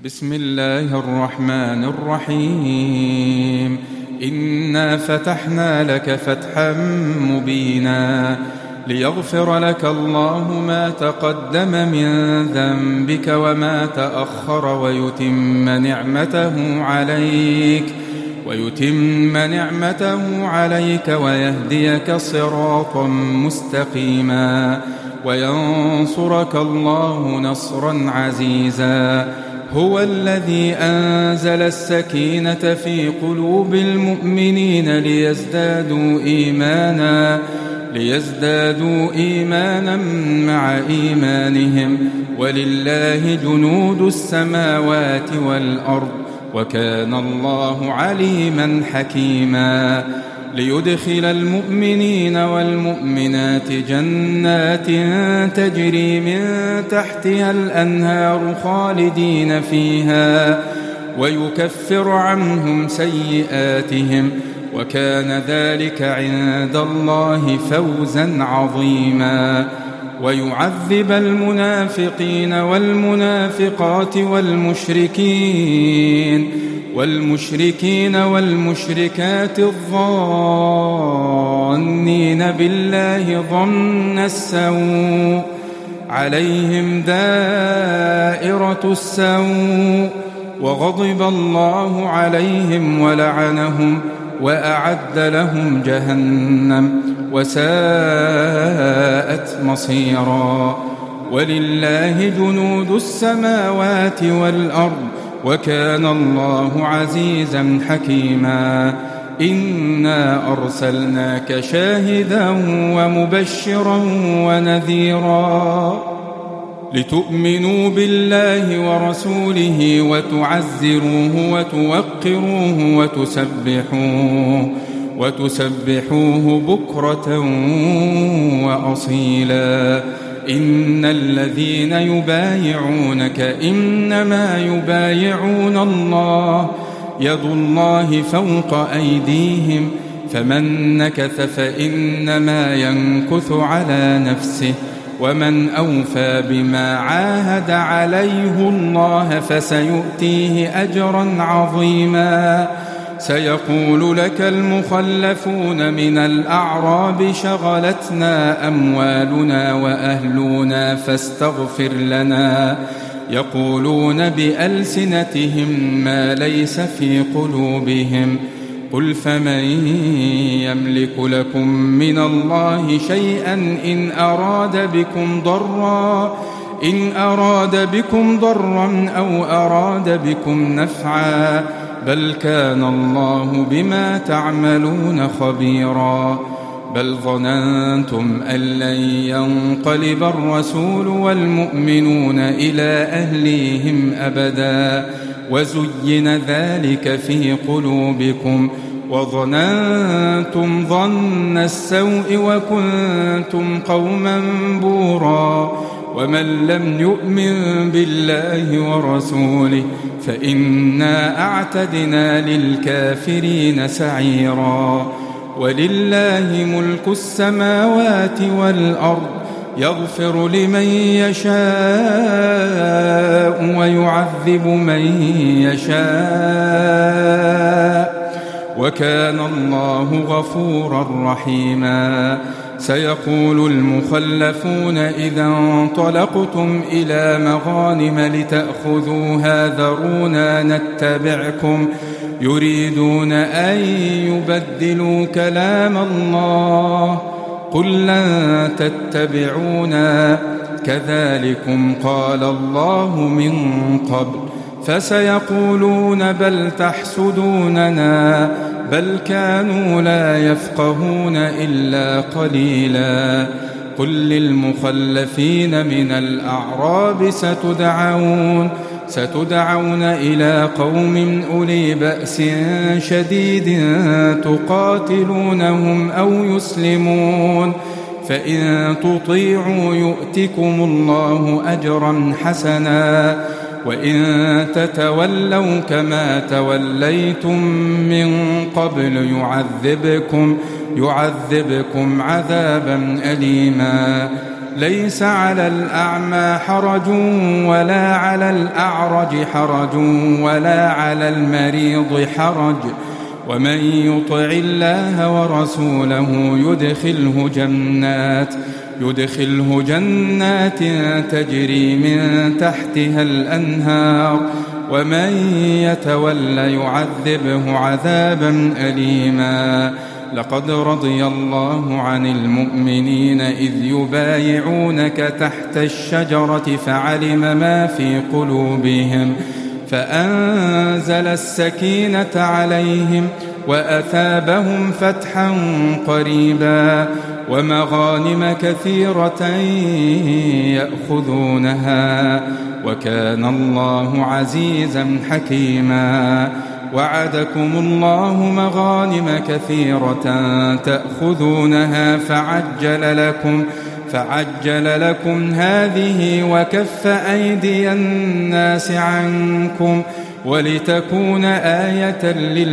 بسم الله الرحمن الرحيم. إنا فتحنا لك فتحا مبينا ليغفر لك الله ما تقدم من ذنبك وما تأخر ويتم نعمته عليك ويهديك صراطا مستقيما وينصرك الله نصرا عزيزا. هو الذي أنزل السكينة في قلوب المؤمنين ليزدادوا إيمانا مع إيمانهم ولله جنود السماوات والأرض وكان الله عليما حكيما. ليدخل المؤمنين والمؤمنات جنات تجري من تحتها الأنهار خالدين فيها ويكفر عنهم سيئاتهم وكان ذلك عند الله فوزا عظيما. ويعذب المنافقين والمنافقات والمشركين والمشركات الظانين بالله ظن السوء عليهم دائرة السوء وغضب الله عليهم ولعنهم وأعد لهم جهنم وساءت مصيرا. ولله جنود السماوات والأرض وكان الله عزيزا حكيما. إنا أرسلناك شاهدا ومبشرا ونذيرا لتؤمنوا بالله ورسوله وتعزروه وتوقروه وتسبحوه بكرة وأصيلا. إن الذين يبايعونك إنما يبايعون الله يد الله فوق أيديهم فمن نكث فإنما ينكث على نفسه ومن أوفى بما عاهد عليه الله فسيؤتيه أجرا عظيما. سيقول لك المخلفون من الأعراب شغلتنا أموالنا وأهلنا فاستغفر لنا يقولون بألسنتهم ما ليس في قلوبهم قل فمن يملك لكم من الله شيئا إن أراد بكم ضرا أو أراد بكم نفعا بل كان الله بما تعملون خبيرا. بل ظننتم أن لن ينقلب الرسول والمؤمنون إلى أهليهم أبدا وزين ذلك في قلوبكم وظننتم ظن السوء وكنتم قوما بورا. ومن لم يؤمن بالله ورسوله فإنا أعتدنا للكافرين سعيرا. ولله ملك السماوات والأرض يغفر لمن يشاء ويعذب من يشاء وكان الله غفورا رحيما. سيقول المخلفون إذا انطلقتم إلى مغانم لتأخذوها ذرونا نتبعكم يريدون أن يبدلوا كلام الله قل لن تتبعونا كذلكم قال الله من قبل فسيقولون بل تحسدوننا بل كانوا لا يفقهون إلا قليلا. قل للمخلفين من الأعراب ستدعون إلى قوم أولي بأس شديد تقاتلونهم أو يسلمون فإن تطيعوا يؤتكم الله أجرا حسنا وإن تتولوا كما توليتم من قبل يعذبكم عذابا أليما. ليس على الأعمى حرج ولا على الأعرج حرج ولا على المريض حرج ومن يطع الله ورسوله يدخله جنات تجري من تحتها الأنهار ومن يتول يعذبه عذابا أليما. لقد رضي الله عن المؤمنين إذ يبايعونك تحت الشجرة فعلم ما في قلوبهم فأنزل السكينة عليهم وأثابهم فتحا قريبا ومغانم كثيرة يأخذونها وكان الله عزيزا حكيما. وعدكم الله مغانم كثيرة تأخذونها فعجل لكم هذه وكف أيدي الناس عنكم ولتكون آية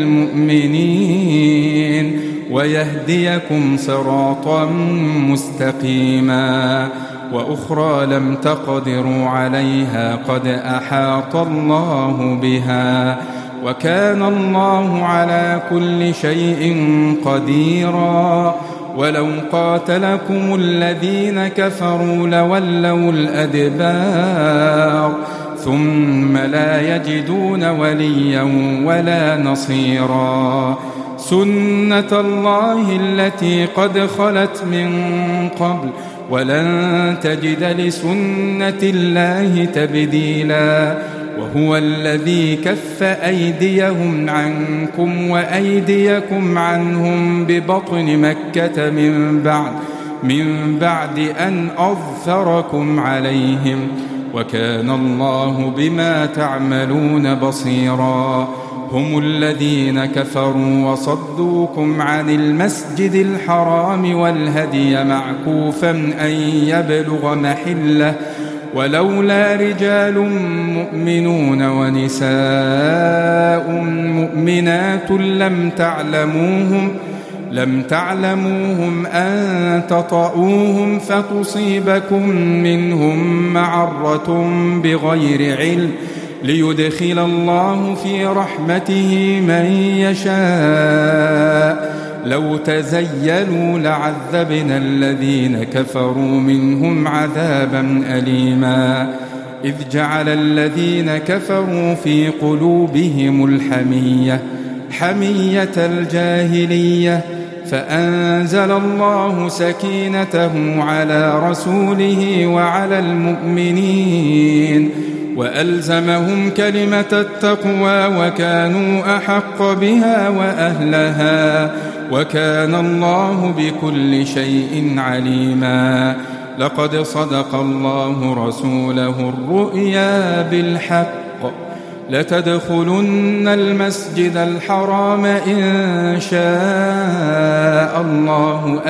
للمؤمنين ويهديكم صراطا مستقيما. وأخرى لم تقدروا عليها قد أحاط الله بها وكان الله على كل شيء قديرا. ولو قاتلكم الذين كفروا لولوا الأدبار ثم لا يجدون وليا ولا نصيرا. سنة الله التي قد خلت من قبل ولن تجد لسنة الله تبديلا. وهو الذي كف أيديهم عنكم وأيديكم عنهم ببطن مكة من بعد أن أظفركم عليهم وكان الله بما تعملون بصيرا. هم الذين كفروا وصدوكم عن المسجد الحرام والهدي معكوفا أن يبلغ محله ولولا رجال مؤمنون ونساء مؤمنات لم تعلموهم أن تطؤوهم فتصيبكم منهم معرة بغير علم ليدخل الله في رحمته من يشاء. لو تزيلوا لعذبنا الذين كفروا منهم عذابا أليما. إذ جعل الذين كفروا في قلوبهم حمية الجاهلية فأنزل الله سكينته على رسوله وعلى المؤمنين وألزمهم كلمة التقوى وكانوا أحق بها وأهلها وكان الله بكل شيء عليما. لقد صدق الله رسوله الرؤيا بالحق لتدخلن المسجد الحرام إن شاء الله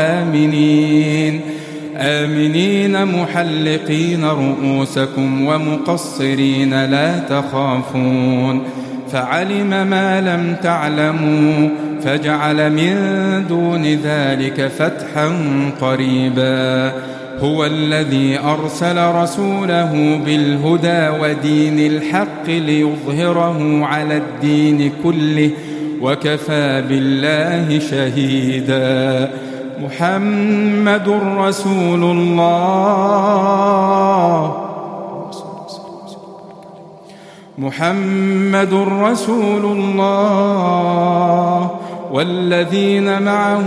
آمنين محلقين رؤوسكم ومقصرين لا تخافون فعلم ما لم تعلموا فجعل من دون ذلك فتحا قريبا. هو الذي أرسل رسوله بالهدى ودين الحق ليظهره على الدين كله وكفى محمد رسول الله محمد رسول الله والذين معه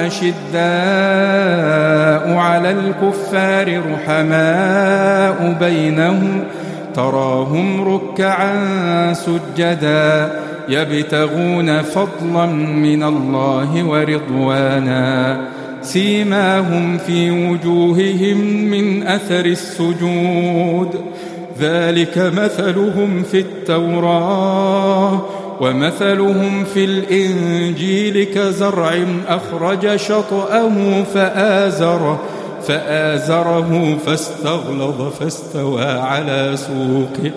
أشداء على الكفار رحماء بينهم تراهم ركعا سجدا يبتغون فضلا من الله ورضوانا سيماهم في وجوههم من أثر السجود ذلك مثلهم في التوراة ومثلهم في الإنجيل كزرع أخرج شطأه فآزره فاستغلظ فاستوى على سوقه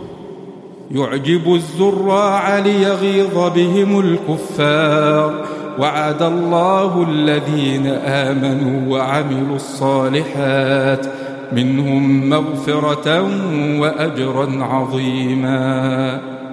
يعجب الزراع ليغيظ بهم الكفار وعد الله الذين آمنوا وعملوا الصالحات منهم مغفرة وأجرا عظيما.